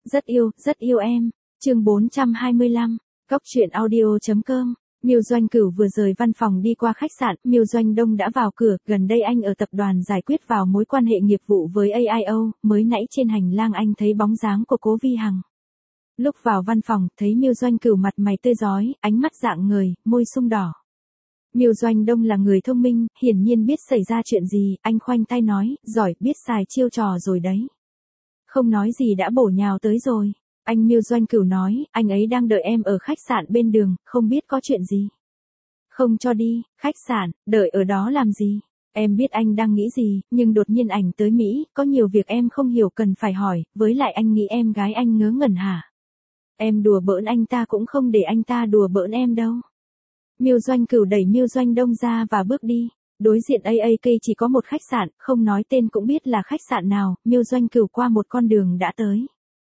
rất yêu em. Chương 425, Cốc truyện audio.com. Miêu Doanh Cửu vừa rời văn phòng đi qua khách sạn, Miêu Doanh Đông đã vào cửa, gần đây anh ở tập đoàn giải quyết vào mối quan hệ nghiệp vụ với AIO, mới nãy trên hành lang anh thấy bóng dáng của Cố Vi Hằng. Lúc vào văn phòng, thấy Miêu Doanh Cửu mặt mày tươi rói, ánh mắt rạng ngời, môi sung đỏ. Miêu Doanh Đông là người thông minh, hiển nhiên biết xảy ra chuyện gì, anh khoanh tay nói, giỏi, biết xài chiêu trò rồi đấy. Không nói gì đã bổ nhào tới rồi. Anh Miêu Doanh Cửu nói, anh ấy đang đợi em ở khách sạn bên đường, không biết có chuyện gì. Không cho đi, khách sạn, đợi ở đó làm gì? Em biết anh đang nghĩ gì, nhưng đột nhiên ảnh tới Mỹ, có nhiều việc em không hiểu cần phải hỏi, với lại anh nghĩ em gái anh ngớ ngẩn hả? Em đùa bỡn anh ta cũng không để anh ta đùa bỡn em đâu. Miêu Doanh Cửu đẩy Miêu Doanh Đông ra và bước đi. Đối diện AAK chỉ có một khách sạn, không nói tên cũng biết là khách sạn nào, Miêu Doanh Cửu qua một con đường đã tới.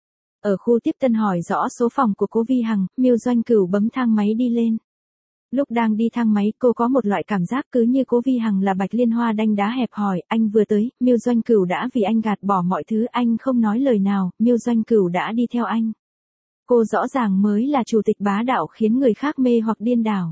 Ở khu tiếp tân hỏi rõ số phòng của Cố Vi Hằng, Miêu Doanh Cửu bấm thang máy đi lên. Lúc đang đi thang máy, cô có một loại cảm giác cứ như Cố Vi Hằng là Bạch Liên Hoa đanh đá hẹp hòi, anh vừa tới, Miêu Doanh Cửu đã vì anh gạt bỏ mọi thứ, anh không nói lời nào, Miêu Doanh Cửu đã đi theo anh. Cô rõ ràng mới là chủ tịch bá đạo khiến người khác mê hoặc điên đảo.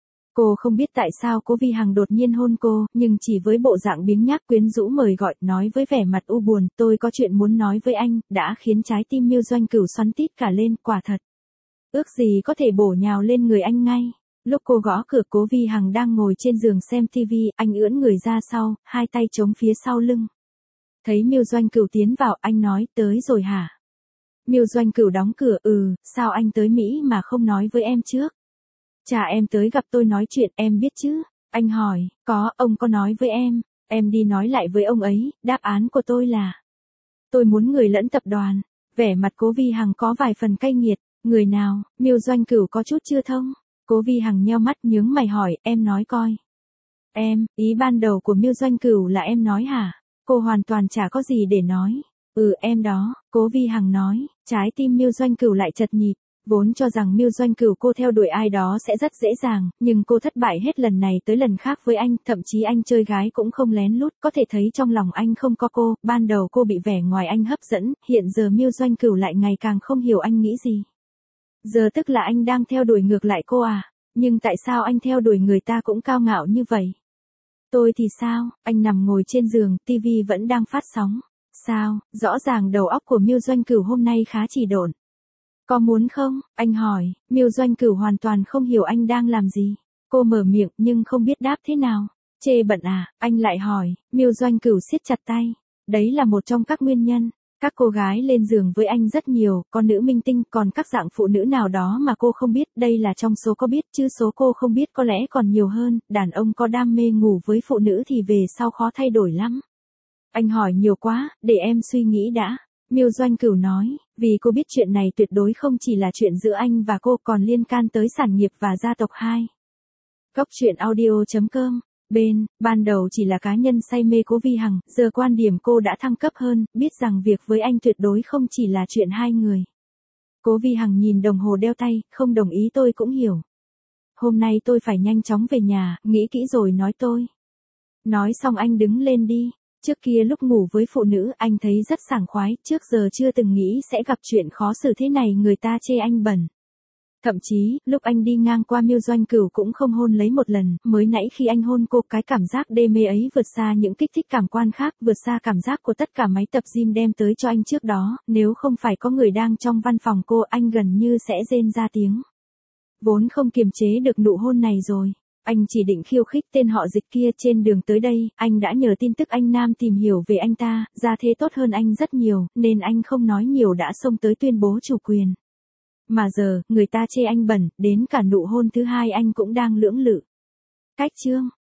Cô không biết tại sao Cố Vi Hằng đột nhiên hôn cô, nhưng chỉ với bộ dạng biếng nhác quyến rũ mời gọi, nói với vẻ mặt u buồn, tôi có chuyện muốn nói với anh, đã khiến trái tim Miêu Doanh Cửu xoắn tít cả lên, quả thật. Ước gì có thể bổ nhào lên người anh ngay. Lúc cô gõ cửa, Cố Vi Hằng đang ngồi trên giường xem TV, anh ưỡn người ra sau, hai tay chống phía sau lưng. Thấy Miêu Doanh Cửu tiến vào, anh nói, tới rồi hả? Miêu Doanh Cửu đóng cửa, sao anh tới Mỹ mà không nói với em trước? Chả em tới gặp tôi nói chuyện, em biết chứ? Anh hỏi, ông có nói với em đi nói lại với ông ấy, đáp án của tôi là tôi muốn người lẫn tập đoàn. Vẻ mặt Cố Vi Hằng có vài phần cay nghiệt, người nào? Miêu Doanh Cửu có chút chưa thông. Cố Vi Hằng nheo mắt nhướng mày hỏi, em nói coi. Ý ban đầu của Miêu Doanh Cửu là em nói hả? Cô hoàn toàn chả có gì để nói. Em đó, Cố Vi Hằng nói, trái tim Miêu Doanh Cửu lại chật nhịp. Vốn cho rằng Miêu Doanh Cửu cô theo đuổi ai đó sẽ rất dễ dàng, nhưng cô thất bại hết lần này tới lần khác với anh, thậm chí anh chơi gái cũng không lén lút, có thể thấy trong lòng anh không có cô, ban đầu cô bị vẻ ngoài anh hấp dẫn, hiện giờ Miêu Doanh Cửu lại ngày càng không hiểu anh nghĩ gì. Giờ tức là anh đang theo đuổi ngược lại cô à? Nhưng tại sao anh theo đuổi người ta cũng cao ngạo như vậy? Tôi thì sao? Anh nằm ngồi trên giường, TV vẫn đang phát sóng. Sao? Rõ ràng đầu óc của Miêu Doanh Cửu hôm nay khá chỉ độn. Có muốn không? Anh hỏi. Miêu Doanh Cửu hoàn toàn không hiểu anh đang làm gì. Cô mở miệng nhưng không biết đáp thế nào. Chê bận à? Anh lại hỏi. Miêu Doanh Cửu siết chặt tay. Đấy là một trong các nguyên nhân. Các cô gái lên giường với anh rất nhiều, có nữ minh tinh, còn các dạng phụ nữ nào đó mà cô không biết, đây là trong số có biết, chứ số cô không biết có lẽ còn nhiều hơn, đàn ông có đam mê ngủ với phụ nữ thì về sau khó thay đổi lắm. Anh hỏi nhiều quá, để em suy nghĩ đã. Miêu Doanh Cửu nói, vì cô biết chuyện này tuyệt đối không chỉ là chuyện giữa anh và cô, còn liên can tới sản nghiệp và gia tộc 2. Cốc truyện audio.com. Ban đầu chỉ là cá nhân say mê Cố Vi Hằng, giờ quan điểm cô đã thăng cấp hơn, biết rằng việc với anh tuyệt đối không chỉ là chuyện hai người. Cố Vi Hằng nhìn đồng hồ đeo tay, không đồng ý tôi cũng hiểu. Hôm nay tôi phải nhanh chóng về nhà, nghĩ kỹ rồi nói tôi. Nói xong anh đứng lên đi. Trước kia lúc ngủ với phụ nữ anh thấy rất sảng khoái, trước giờ chưa từng nghĩ sẽ gặp chuyện khó xử thế này, người ta chê anh bẩn. Thậm chí, lúc anh đi ngang qua Miêu Doanh Cửu cũng không hôn lấy một lần, mới nãy khi anh hôn cô, cái cảm giác đê mê ấy vượt xa những kích thích cảm quan khác, vượt xa cảm giác của tất cả máy tập gym đem tới cho anh trước đó, nếu không phải có người đang trong văn phòng cô, anh gần như sẽ rên ra tiếng. Vốn không kiềm chế được nụ hôn này rồi. Anh chỉ định khiêu khích tên họ Dịch kia, trên đường tới đây, anh đã nhờ tin tức anh Nam tìm hiểu về anh ta, gia thế tốt hơn anh rất nhiều, nên anh không nói nhiều đã xông tới tuyên bố chủ quyền. Mà giờ, người ta chê anh bẩn, đến cả nụ hôn thứ hai anh cũng đang lưỡng lự. Cách chương.